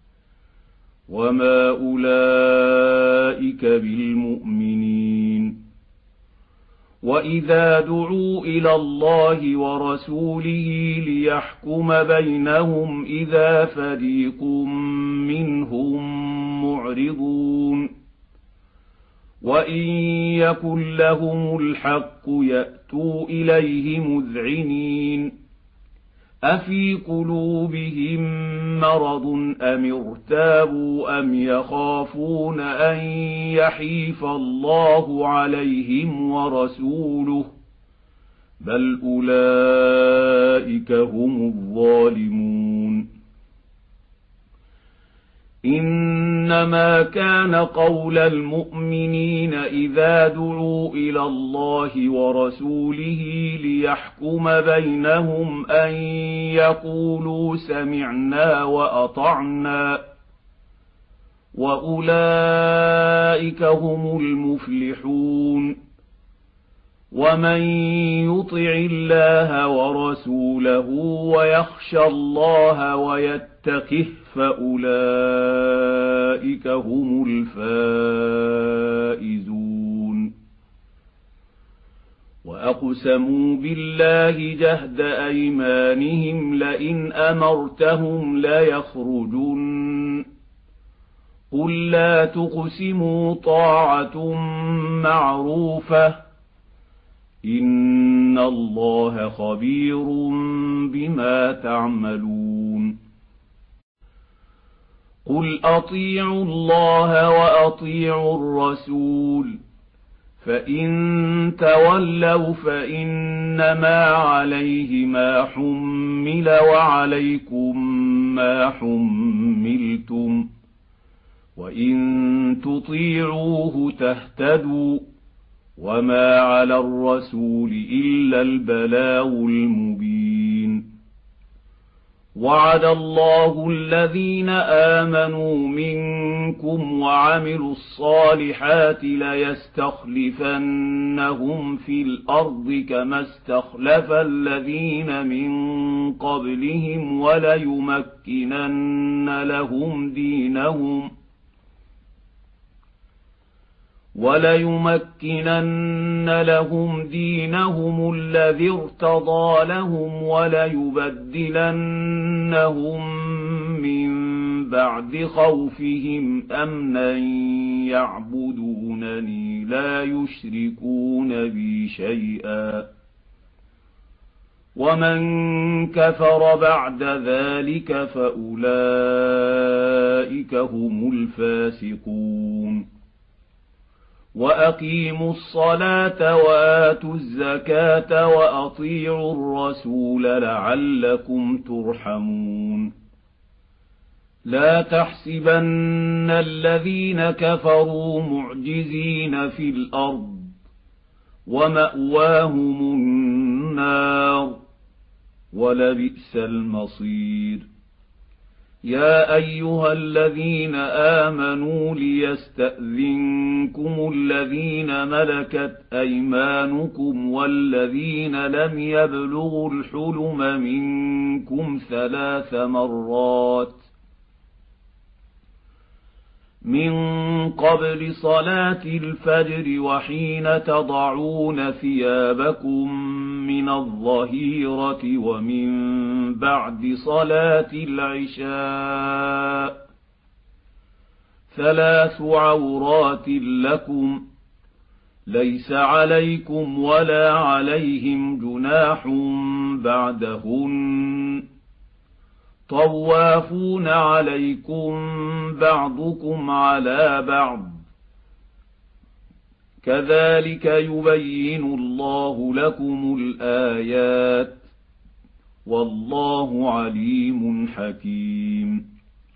وما أولئك بالمؤمنين وإذا دعوا إلى الله ورسوله ليحكم بينهم إذا فريق منهم معرضون وإن يكن لهم الحق يأتوا إليه مذعنين أفي قلوبهم مرض أم ارتابوا أم يخافون أن يحيف الله عليهم ورسوله بل أولئك هم الظالمون إن إنما كان قول المؤمنين إذا دعوا إلى الله ورسوله ليحكم بينهم أن يقولوا سمعنا وأطعنا وأولئك هم المفلحون ومن يطع الله ورسوله ويخشى الله ويتقه فأولئك هم الفائزون وأقسموا بالله جهد أيمانهم لئن أمرتهم ليخرجن قل لا تقسموا طاعة معروفة إن الله خبير بما تعملون قل أطيعوا الله وأطيعوا الرسول فإن تولوا فإنما عليه ما حمل وعليكم ما حملتم وإن تطيعوه تهتدوا وما على الرسول إلا البلاغ المبين وعد الله الذين آمنوا منكم وعملوا الصالحات ليستخلفنهم في الأرض كما استخلف الذين من قبلهم وليمكنن لهم دينهم وليمكنن لهم دينهم الذي ارتضى لهم وليبدلنهم من بعد خوفهم أمنا يعبدونني لا يشركون بي شيئا ومن كفر بعد ذلك فأولئك هم الفاسقون وأقيموا الصلاة وآتوا الزكاة وأطيعوا الرسول لعلكم ترحمون لا تحسبن الذين كفروا معجزين في الأرض ومأواهم النار ولبئس المصير يا أيها الذين آمنوا ليستأذنكم الذين ملكت أيمانكم والذين لم يبلغوا الحلم منكم ثلاث مرات من قبل صلاة الفجر وحين تضعون ثيابكم من الظهيرة ومن بعد صلاة العشاء ثلاث عورات لكم ليس عليكم ولا عليهم جناح بعدهن طوافون عليكم بعضكم على بعض كذلك يبين الله لكم الآيات والله عليم حكيم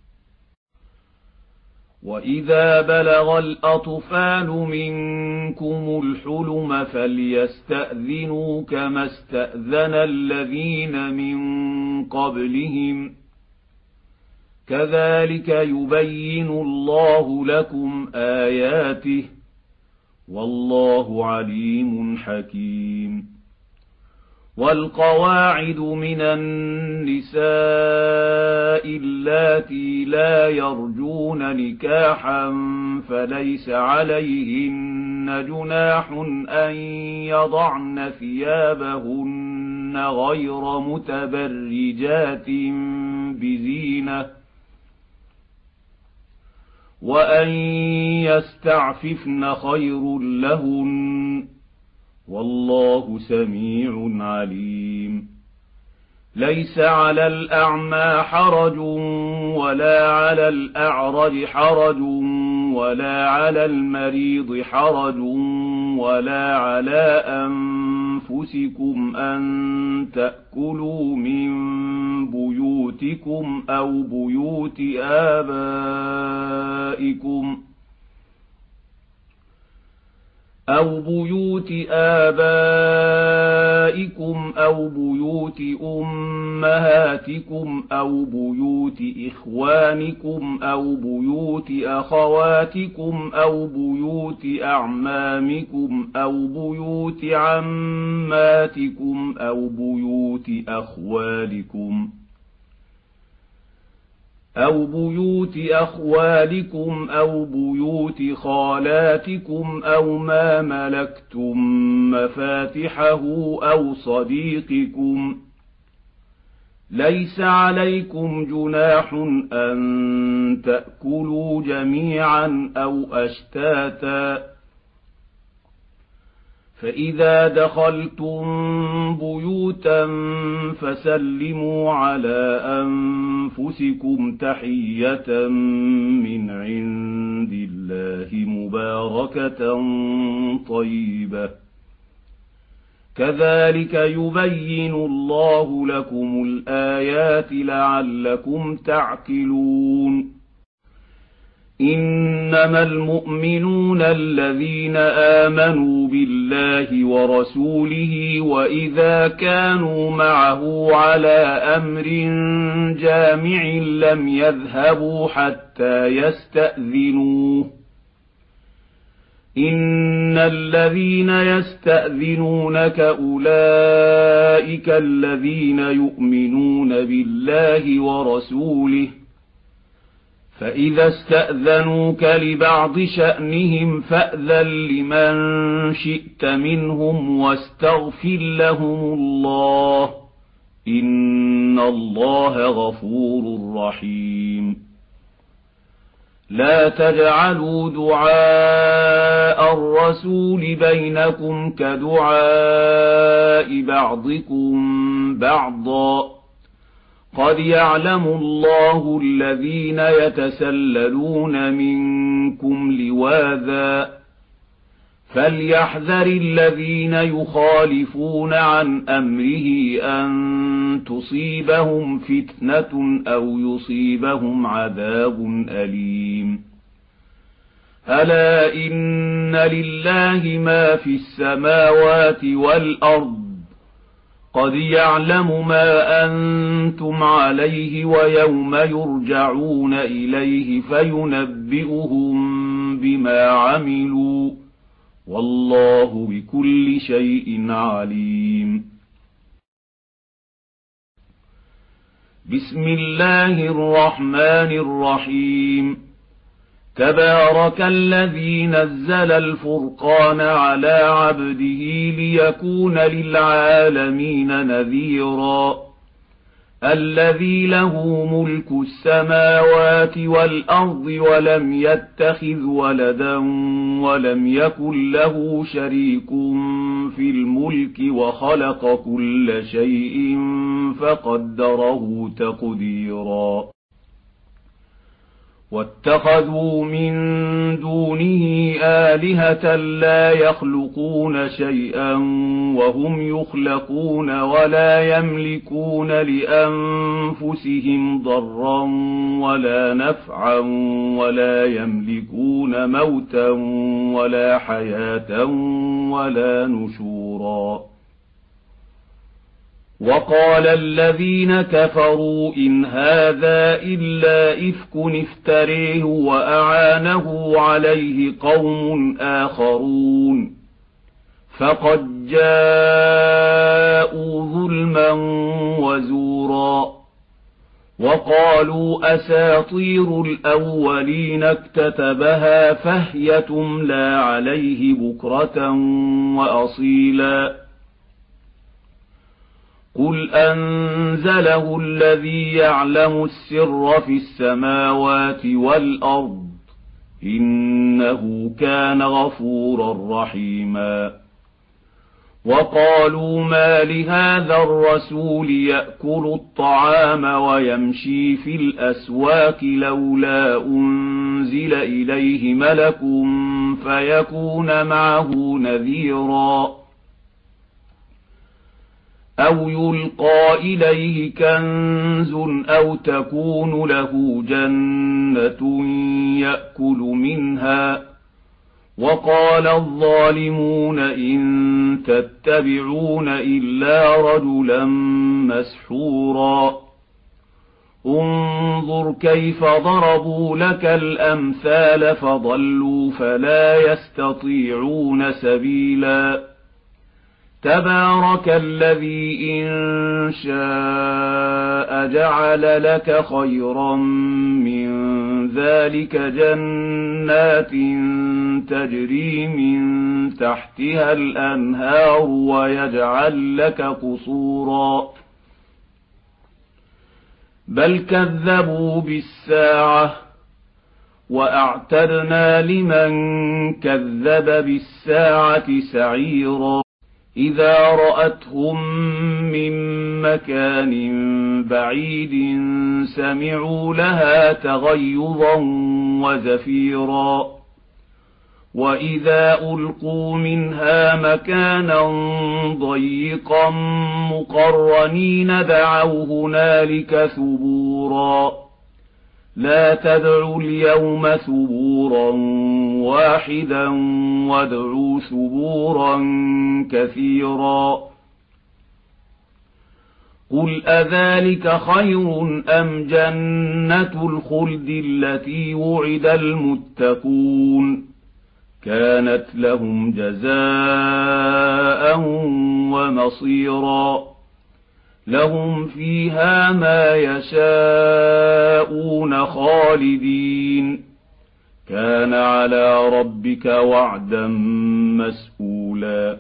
وإذا بلغ الأطفال منكم الحلم فليستأذنوا كما استأذن الذين من قبلهم كذلك يبين الله لكم آياته والله عليم حكيم والقواعد من النساء اللاتي لا يرجون نكاحا فليس عليهن جناح أن يضعن ثيابهن غير متبرجات بزينة وأن يستعففن خير لهن والله سميع عليم ليس على الأعمى حرج ولا على الأعرج حرج ولا على المريض حرج ولا على أنفسكم أن تأكلوا من بيوتكم أو بيوت آبائكم أو بيوت آبائكم أو بيوت أمهاتكم أو بيوت إخوانكم أو بيوت أخواتكم أو بيوت أعمامكم أو بيوت عماتكم أو بيوت أخوالكم أو بيوت أخوالكم أو بيوت خالاتكم أو ما ملكتم مفاتحه أو صديقكم. ليس عليكم جناح أن تأكلوا جميعا أو أشتاتا، فإذا دخلتم بيوتا فسلموا على أنفسكم تحية من عند الله مباركة طيبة، كذلك يبين الله لكم الآيات لعلكم تعقلون. إنما المؤمنون الذين آمنوا بالله ورسوله وإذا كانوا معه على أمر جامع لم يذهبوا حتى يستأذنوه. إن الذين يستأذنونك أولئك الذين يؤمنون بالله ورسوله، فإذا استأذنوك لبعض شأنهم فأذن لمن شئت منهم واستغفر لهم الله، إن الله غفور رحيم. لا تجعلوا دعاء الرسول بينكم كدعاء بعضكم بعضا، قد يعلم الله الذين يتسللون منكم لواذا، فليحذر الذين يخالفون عن أمره أن تصيبهم فتنة أو يصيبهم عذاب أليم. ألا إن لله ما في السماوات والأرض، قد يعلم ما أنتم عليه ويوم يرجعون إليه فينبئهم بما عملوا، والله بكل شيء عليم. بسم الله الرحمن الرحيم. تبارك الذي نزل الفرقان على عبده ليكون للعالمين نذيرا، الذي له ملك السماوات والأرض ولم يتخذ ولدا ولم يكن له شريك في الملك وخلق كل شيء فقدره تقديرا. واتخذوا من دونه آلهة لا يخلقون شيئا وهم يخلقون ولا يملكون لأنفسهم ضرا ولا نفعا ولا يملكون موتا ولا حياة ولا نشورا. وقال الذين كفروا إن هذا إلا إفك افتريه وأعانه عليه قوم آخرون، فقد جاءوا ظلما وزورا. وقالوا أساطير الأولين اكتتبها فهي تملى عليه بكرة وأصيلا. قل أنزله الذي يعلم السر في السماوات والأرض، إنه كان غفورا رحيما. وقالوا ما لهذا الرسول يأكل الطعام ويمشي في الأسواق لولا أنزل إليه ملك فيكون معه نذيرا. أو يلقى إليه كنز أو تكون له جنة يأكل منها وقال الظالمون إن تتبعون إلا رجلا مسحورا انظر كيف ضربوا لك الأمثال فضلوا فلا يستطيعون سبيلا تبارك الذي إن شاء جعل لك خيرا من ذلك جنات تجري من تحتها الأنهار ويجعل لك قصورا بل كذبوا بالساعة وأعتدنا لمن كذب بالساعة سعيرا إذا رأتهم من مكان بعيد سمعوا لها تغيظا وزفيرا وإذا ألقوا منها مكانا ضيقا مقرنين دعوا هنالك ثبورا لا تدعوا اليوم ثبورا واحدا وادعوا ثبورا كثيرا قل أذلك خير أم جنة الخلد التي وعد المتقون كانت لهم جزاء ومصيرا لهم فيها ما يشاءون خالدين كان على ربك وعدا مسئولا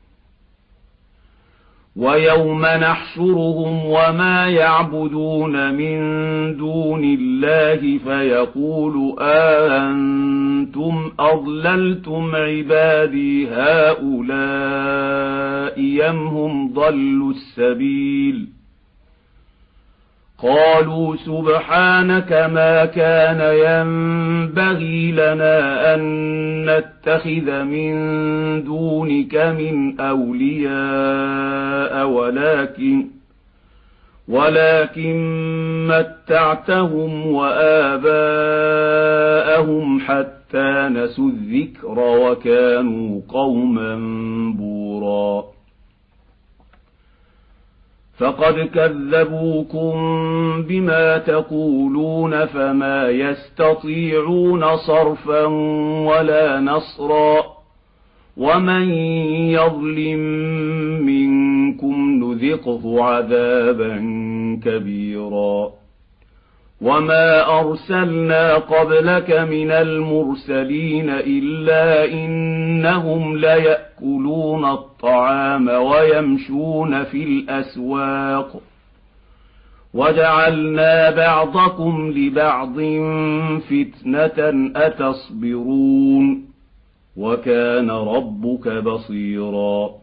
ويوم نحشرهم وما يعبدون من دون الله فيقول أأنتم أضللتم عبادي هؤلاء أم هم ضلوا السبيل قالوا سبحانك ما كان ينبغي لنا أن نتخذ من دونك من أولياء ولكن ولكن متعتهم وآباءهم حتى نسوا الذكر وكانوا قوما بورا فقد كذبوكم بما تقولون فما يستطيعون صرفا ولا نصرا ومن يظلم منكم نذقه عذابا كبيرا وما أرسلنا قبلك من المرسلين إلا إنهم ليأكلون الطعام ويمشون في الأسواق وجعلنا بعضكم لبعض فتنة أتصبرون وكان ربك بصيرا